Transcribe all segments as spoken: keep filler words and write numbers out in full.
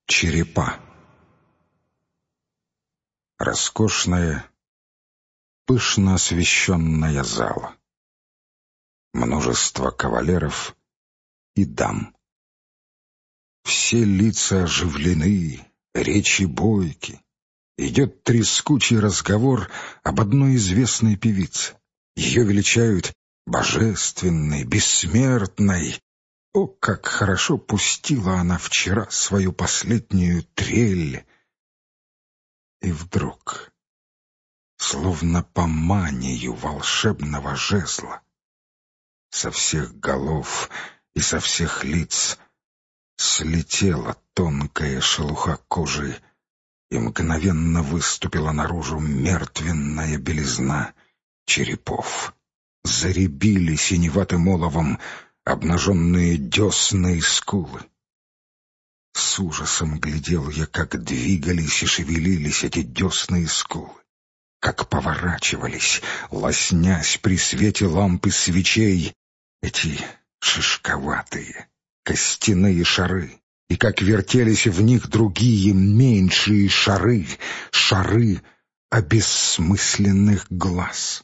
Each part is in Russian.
Черепа. Роскошная, пышно освещенная зала. Множество кавалеров и дам. Все лица оживлены, речи бойки. Идет трескучий разговор об одной известной певице. Ее величают божественной, бессмертной. О, как хорошо пустила она вчера свою последнюю трель! И вдруг, словно по манию волшебного жезла, со всех голов и со всех лиц слетела тонкая шелуха кожи, и мгновенно выступила наружу мертвенная белизна черепов. Зарябили синеватым оловом обнаженные десны и скулы. С ужасом глядел я, как двигались и шевелились эти десны и скулы, как поворачивались, лоснясь при свете ламп и свечей, эти шишковатые костяные шары, и как вертелись в них другие меньшие шары, шары обессмысленных глаз.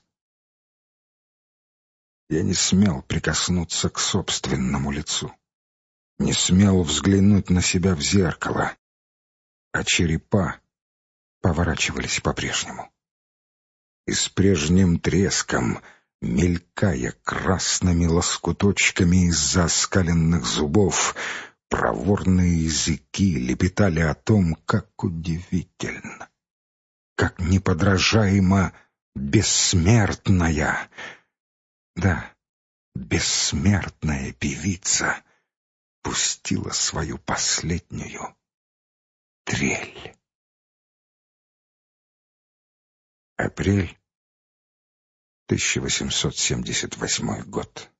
Я не смел прикоснуться к собственному лицу, не смел взглянуть на себя в зеркало, а черепа поворачивались по-прежнему. И с прежним треском, мелькая красными лоскуточками из-за оскаленных зубов, проворные языки лепетали о том, как удивительно, как неподражаемо бессмертная, да, бессмертная певица пустила свою последнюю трель. Апрель тысяча восемьсот семьдесят восьмой год.